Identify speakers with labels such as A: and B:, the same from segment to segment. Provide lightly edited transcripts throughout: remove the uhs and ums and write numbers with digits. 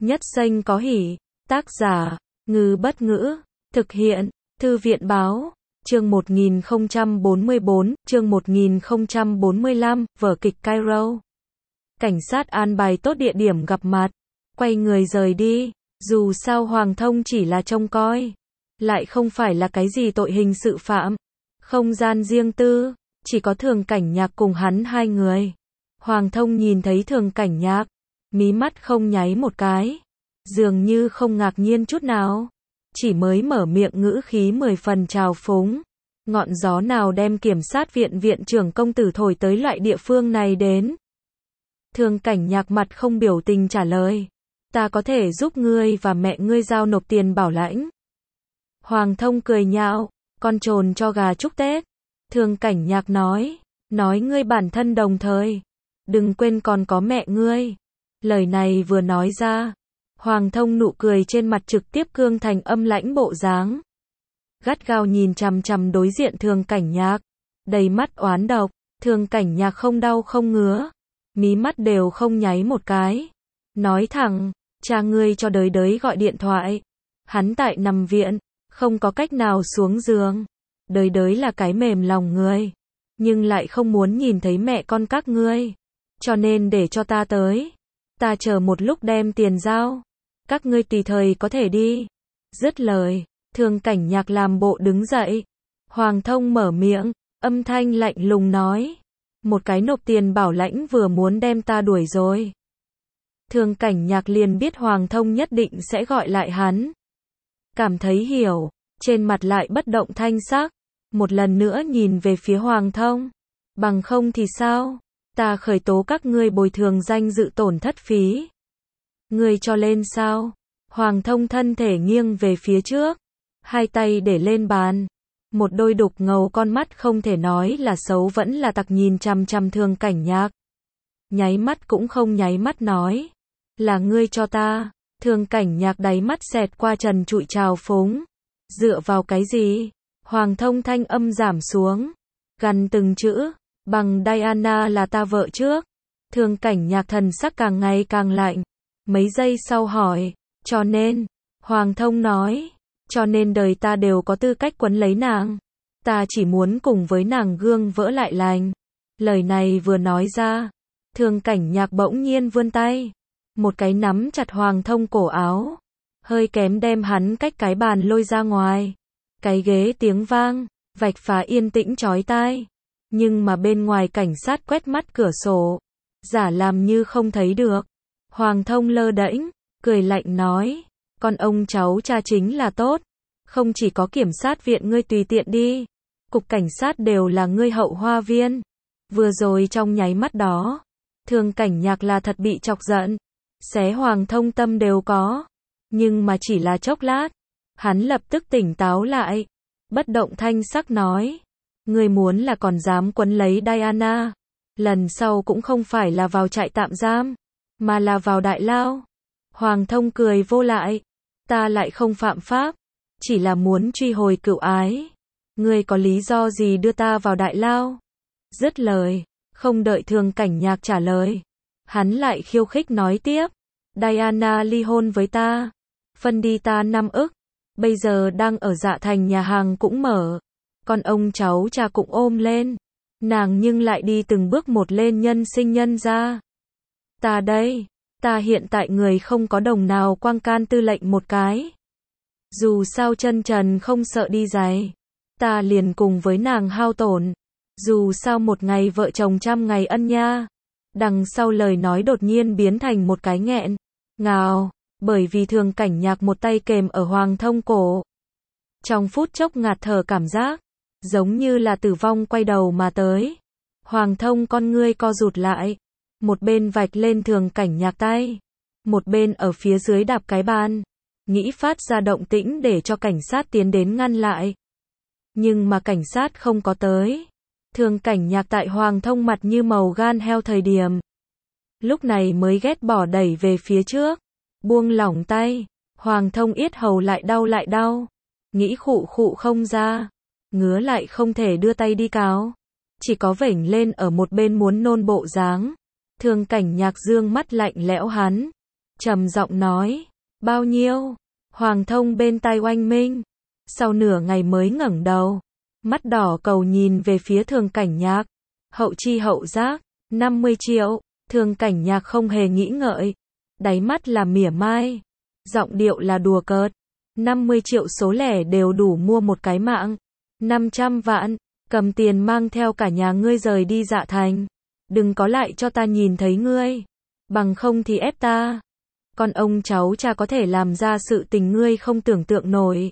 A: Nhất xanh có hỉ. Tác giả, Ngư Bất Ngữ. Thực hiện, Thư viện Báo. Chương 1044, chương 1045, vở kịch Cairo. Cảnh sát an bài tốt địa điểm gặp mặt. Quay người rời đi. Dù sao Hoàng Thông chỉ là trông coi. Lại không phải là cái gì tội hình sự phạm. Không gian riêng tư. Chỉ có Thường Cảnh Nhạc cùng hắn hai người. Hoàng Thông nhìn thấy Thường Cảnh Nhạc. Mí mắt không nháy một cái. Dường như không ngạc nhiên chút nào. Chỉ mới mở miệng ngữ khí 10 phần trào phúng. Ngọn gió nào đem kiểm sát viện viện trưởng công tử thổi tới loại địa phương này đến? Thường Cảnh Nhạc mặt không biểu tình trả lời. Ta có thể giúp ngươi và mẹ ngươi giao nộp tiền bảo lãnh. Hoàng Thông cười nhạo. Con trồn cho gà chúc Tết. Thường Cảnh Nhạc nói. Nói ngươi bản thân đồng thời. Đừng quên còn có mẹ ngươi. Lời này vừa nói ra. Hoàng Thông nụ cười trên mặt trực tiếp cương thành âm lãnh bộ dáng. Gắt gao nhìn chằm chằm đối diện Thường Cảnh Nhạc. Đầy mắt oán độc. Thường Cảnh Nhạc không đau không ngứa. Mí mắt đều không nháy một cái. Nói thẳng, cha ngươi cho đới đới gọi điện thoại. Hắn tại nằm viện, không có cách nào xuống giường. Đới đới là cái mềm lòng người. Nhưng lại không muốn nhìn thấy mẹ con các ngươi. Cho nên để cho ta tới. Ta chờ một lúc đem tiền giao. Các ngươi tùy thời có thể đi. Dứt lời, Thường Cảnh Nhạc làm bộ đứng dậy. Hoàng Thông mở miệng, âm thanh lạnh lùng nói. Một cái nộp tiền bảo lãnh vừa muốn đem ta đuổi rồi. Thường Cảnh Nhạc liền biết Hoàng Thông nhất định sẽ gọi lại hắn. Cảm thấy hiểu, trên mặt lại bất động thanh sắc. Một lần nữa nhìn về phía Hoàng Thông. Bằng không thì sao? Ta khởi tố các ngươi bồi thường danh dự tổn thất phí. Ngươi cho lên sao? Hoàng Thông thân thể nghiêng về phía trước. Hai tay để lên bàn. Một đôi đục ngầu con mắt không thể nói là xấu vẫn là tặc nhìn chằm chằm Thường Cảnh Nhạc. Nháy mắt cũng không nháy mắt nói. Là ngươi cho ta. Thường Cảnh Nhạc đáy mắt xẹt qua trần trụi trào phúng. Dựa vào cái gì? Hoàng Thông thanh âm giảm xuống. Gằn từng chữ. Bằng Diana là ta vợ trước. Thường Cảnh Nhạc thần sắc càng ngày càng lạnh. Mấy giây sau hỏi. Cho nên. Hoàng Thông nói. Cho nên đời ta đều có tư cách quấn lấy nàng. Ta chỉ muốn cùng với nàng gương vỡ lại lành. Lời này vừa nói ra. Thường Cảnh Nhạc bỗng nhiên vươn tay. Một cái nắm chặt Hoàng Thông cổ áo. Hơi kém đem hắn cách cái bàn lôi ra ngoài. Cái ghế tiếng vang. Vạch phá yên tĩnh chói tai. Nhưng mà bên ngoài cảnh sát quét mắt cửa sổ. Giả làm như không thấy được. Hoàng Thông lơ đễnh. Cười lạnh nói. Con ông cháu cha chính là tốt. Không chỉ có kiểm sát viện ngươi tùy tiện đi. Cục cảnh sát đều là ngươi hậu hoa viên. Vừa rồi trong nháy mắt đó. Thường Cảnh Nhạc là thật bị chọc giận. Xé Hoàng Thông tâm đều có. Nhưng mà chỉ là chốc lát. Hắn lập tức tỉnh táo lại. Bất động thanh sắc nói. Ngươi muốn là còn dám quấn lấy Diana. Lần sau cũng không phải là vào trại tạm giam. Mà là vào đại lao. Hoàng Thông cười vô lại. Ta lại không phạm pháp. Chỉ là muốn truy hồi cựu ái. Ngươi có lý do gì đưa ta vào đại lao? Dứt lời. Không đợi Thường Cảnh Nhạc trả lời. Hắn lại khiêu khích nói tiếp. Diana ly hôn với ta. Phân đi ta 5 ức. Bây giờ đang ở Dạ Thành nhà hàng cũng mở. Con ông cháu cha cũng ôm lên. Nàng nhưng lại đi từng bước một lên nhân sinh nhân ra. Ta đây. Ta hiện tại người không có đồng nào quang can tư lệnh một cái. Dù sao chân trần không sợ đi giày. Ta liền cùng với nàng hao tổn. Dù sao một ngày vợ chồng trăm ngày ân nha. Đằng sau lời nói đột nhiên biến thành một cái nghẹn. Ngào. Bởi vì Thường Cảnh Nhạc một tay kềm ở Hoàng Thông cổ. Trong phút chốc ngạt thở cảm giác. Giống như là tử vong quay đầu mà tới. Hoàng Thông con ngươi co rụt lại. Một bên vạch lên Thường Cảnh Nhạc tay. Một bên ở phía dưới đạp cái bàn. Nghĩ phát ra động tĩnh để cho cảnh sát tiến đến ngăn lại. Nhưng mà cảnh sát không có tới. Thường Cảnh Nhạc tại Hoàng Thông mặt như màu gan heo thời điểm. Lúc này mới ghét bỏ đẩy về phía trước. Buông lỏng tay. Hoàng Thông yết hầu lại đau. Nghĩ khụ khụ không ra. Ngứa lại không thể đưa tay đi cáo. Chỉ có vểnh lên ở một bên muốn nôn bộ dáng. Thường Cảnh Nhạc dương mắt lạnh lẽo hắn. trầm giọng nói, bao nhiêu? Hoàng Thông bên tai oanh minh, sau nửa ngày mới ngẩng đầu, mắt đỏ cầu nhìn về phía Thường Cảnh Nhạc, hậu chi hậu giác, 50 triệu, Thường Cảnh Nhạc không hề nghĩ ngợi, đáy mắt là mỉa mai, giọng điệu là đùa cợt, 50 triệu số lẻ đều đủ mua một cái mạng, 500 vạn, cầm tiền mang theo cả nhà ngươi rời đi Dạ Thành, đừng có lại cho ta nhìn thấy ngươi, bằng không thì ép ta. Con ông cháu cha có thể làm ra sự tình ngươi không tưởng tượng nổi.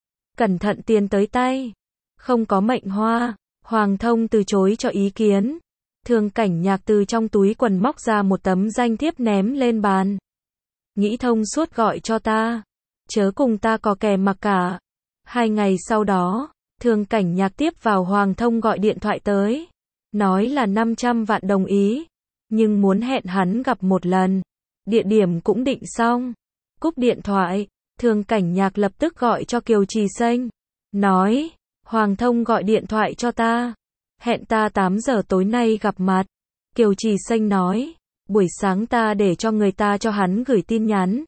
A: Cẩn thận tiền tới tay, không có mệnh hoa. Hoàng Thông từ chối cho ý kiến. Thường Cảnh Nhạc từ trong túi quần móc ra một tấm danh thiếp ném lên bàn. Nghĩ thông suốt gọi cho ta, chớ cùng ta có kè mặc cả. 2 ngày sau đó, Thường Cảnh Nhạc tiếp vào Hoàng Thông gọi điện thoại tới, nói là 500 vạn đồng ý, nhưng muốn hẹn hắn gặp một lần. Địa điểm cũng định xong. Cúp điện thoại, Thường Cảnh Nhạc lập tức gọi cho Kiều Trì Xanh, nói, Hoàng Thông gọi điện thoại cho ta, hẹn ta 8 giờ tối nay gặp mặt. Kiều Trì Xanh nói, buổi sáng ta để cho người ta cho hắn gửi tin nhắn.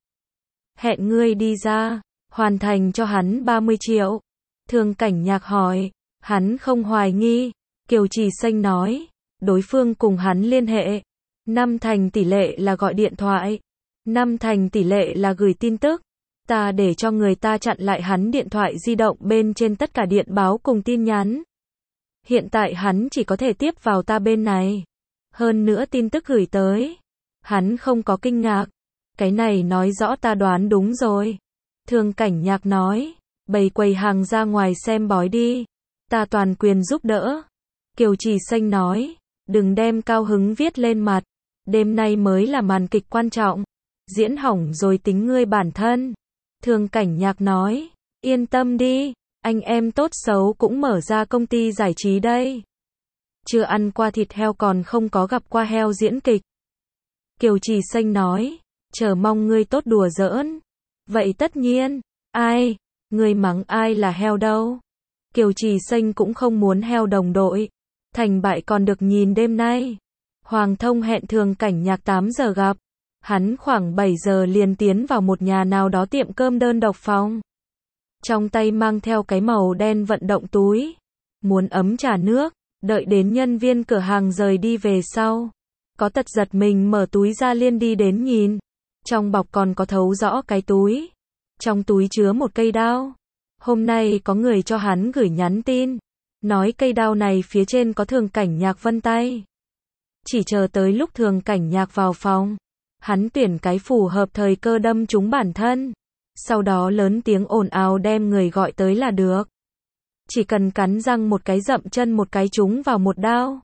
A: Hẹn ngươi đi ra, hoàn thành cho hắn 30 triệu. Thường Cảnh Nhạc hỏi, hắn không hoài nghi. Kiều Trì Xanh nói, đối phương cùng hắn liên hệ. 5 thành tỷ lệ là gọi điện thoại, 5 thành tỷ lệ là gửi tin tức. Ta để cho người ta chặn lại hắn điện thoại di động bên trên tất cả điện báo cùng tin nhắn. Hiện tại hắn chỉ có thể tiếp vào ta bên này. Hơn nữa tin tức gửi tới, hắn không có kinh ngạc. Cái này nói rõ ta đoán đúng rồi. Thường Cảnh Nhạc nói, bày quầy hàng ra ngoài xem bói đi, ta toàn quyền giúp đỡ. Kiều Trì Xanh nói, đừng đem cao hứng viết lên mặt. Đêm nay mới là màn kịch quan trọng, diễn hỏng rồi tính ngươi bản thân. Thường Cảnh Nhạc nói, yên tâm đi, anh em tốt xấu cũng mở ra công ty giải trí đây. Chưa ăn qua thịt heo còn không có gặp qua heo diễn kịch. Kiều Trì Xanh nói, chờ mong ngươi tốt đùa giỡn. Vậy tất nhiên, ai, ngươi mắng ai là heo đâu. Kiều Trì Xanh cũng không muốn heo đồng đội. Thành bại còn được nhìn đêm nay. Hoàng Thông hẹn Thường Cảnh Nhạc 8 giờ gặp. Hắn khoảng 7 giờ liền tiến vào một nhà nào đó tiệm cơm đơn độc phòng. Trong tay mang theo cái màu đen vận động túi. Muốn ấm trà nước, đợi đến nhân viên cửa hàng rời đi về sau. Có tật giật mình mở túi ra liên đi đến nhìn. Trong bọc còn có thấu rõ cái túi. Trong túi chứa một cây đao. Hôm nay có người cho hắn gửi nhắn tin. Nói cây đao này phía trên có Thường Cảnh Nhạc vân tay. Chỉ chờ tới lúc Thường Cảnh Nhạc vào phòng, hắn tuyển cái phù hợp thời cơ đâm trúng bản thân. Sau đó lớn tiếng ồn ào đem người gọi tới là được. Chỉ cần cắn răng một cái dậm chân một cái trúng vào một đao.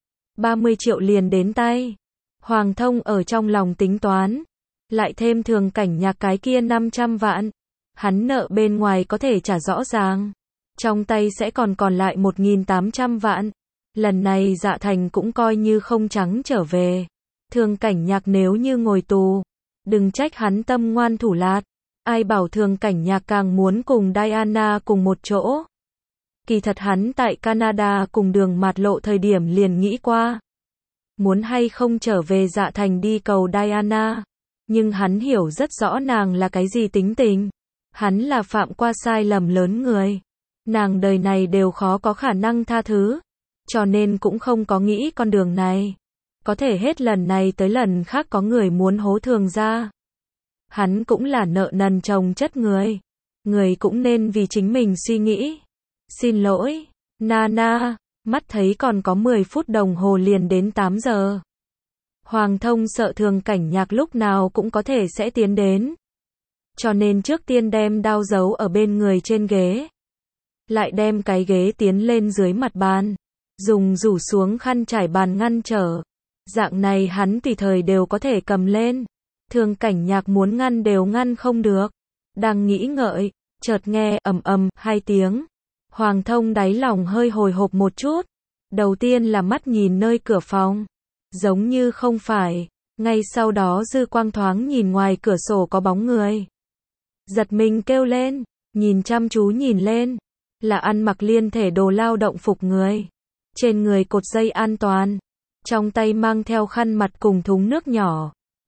A: 30 triệu liền đến tay. Hoàng Thông ở trong lòng tính toán. Lại thêm Thường Cảnh Nhạc cái kia 500 vạn. Hắn nợ bên ngoài có thể trả rõ ràng. Trong tay sẽ còn lại 1.800 vạn. Lần này Dạ Thành cũng coi như không trắng trở về. Thường Cảnh Nhạc nếu như ngồi tù, đừng trách hắn tâm ngoan thủ lạt. Ai bảo Thường Cảnh Nhạc càng muốn cùng Diana cùng một chỗ. Kỳ thật hắn tại Canada cùng Đường Mạt Lộ thời điểm liền nghĩ qua. Muốn hay không trở về Dạ Thành đi cầu Diana. Nhưng hắn hiểu rất rõ nàng là cái gì tính tình. Hắn là phạm qua sai lầm lớn người. Nàng đời này đều khó có khả năng tha thứ. Cho nên cũng không có nghĩ con đường này. Có thể hết lần này tới lần khác có người muốn hố Thường ra. Hắn cũng là nợ nần chồng chất người. Người cũng nên vì chính mình suy nghĩ. Xin lỗi, Nana, mắt thấy còn có 10 phút đồng hồ liền đến 8 giờ. Hoàng Thông sợ Thường Cảnh Nhạc lúc nào cũng có thể sẽ tiến đến. Cho nên trước tiên đem đao giấu ở bên người trên ghế. Lại đem cái ghế tiến lên dưới mặt bàn. Dùng rủ xuống khăn trải bàn ngăn trở. Dạng này hắn tùy thời đều có thể cầm lên. Thường Cảnh Nhạc muốn ngăn đều ngăn không được. Đang nghĩ ngợi, chợt nghe ầm ầm 2 tiếng. Hoàng Thông đáy lòng hơi hồi hộp một chút. Đầu tiên là mắt nhìn nơi cửa phòng. Giống như không phải. Ngay sau đó dư quang thoáng nhìn ngoài cửa sổ có bóng người. Giật mình kêu lên, nhìn chăm chú nhìn lên. Là ăn mặc liên thể đồ lao động phục người. Trên người cột dây an toàn. Trong tay mang theo khăn mặt cùng thúng nước nhỏ.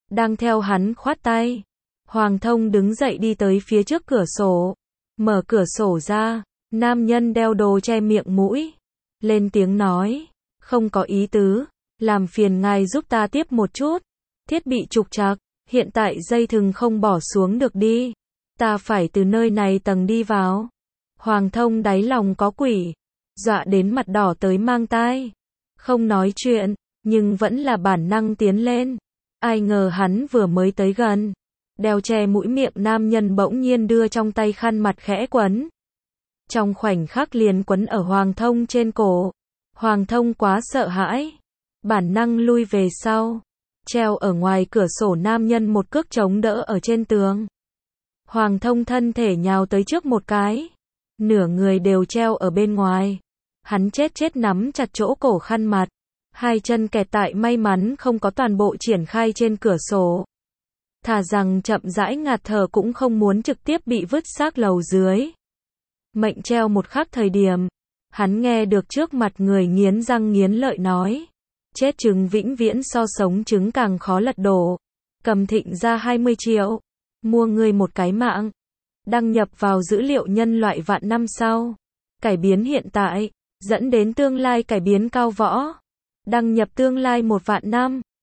A: đang theo hắn khoát tay. Hoàng Thông đứng dậy đi tới phía trước cửa sổ, mở cửa sổ ra, nam nhân đeo đồ che miệng mũi, lên tiếng nói, không có ý tứ, làm phiền ngài giúp ta tiếp một chút, thiết bị trục trặc, hiện tại dây thừng không bỏ xuống được đi, ta phải từ nơi này tầng đi vào. Hoàng Thông đáy lòng có quỷ, dọa đến mặt đỏ tới mang tai, không nói chuyện, nhưng vẫn là bản năng tiến lên. Ai ngờ hắn vừa mới tới gần, đeo che mũi miệng nam nhân bỗng nhiên đưa trong tay khăn mặt khẽ quấn. Trong khoảnh khắc liền quấn ở Hoàng Thông trên cổ. Hoàng Thông quá sợ hãi, bản năng lui về sau. Treo ở ngoài cửa sổ nam nhân một cước chống đỡ ở trên tường. Hoàng Thông thân thể nhào tới trước một cái, nửa người đều treo ở bên ngoài. Hắn chết nắm chặt chỗ cổ khăn mặt, hai chân kẹt tại may mắn không có toàn bộ triển khai trên cửa sổ. Thà rằng chậm rãi ngạt thở cũng không muốn trực tiếp bị vứt xác lầu dưới. Mệnh treo một khắc thời điểm, hắn nghe được trước mặt người nghiến răng nghiến lợi nói, chết trứng vĩnh viễn so sống trứng càng khó lật đổ. Cầm Thịnh ra 20 triệu, mua ngươi một cái mạng. Đăng nhập vào dữ liệu nhân loại vạn năm sau, cải biến hiện tại, dẫn đến tương lai cải biến cao võ. Đăng nhập tương lai 1 vạn năm.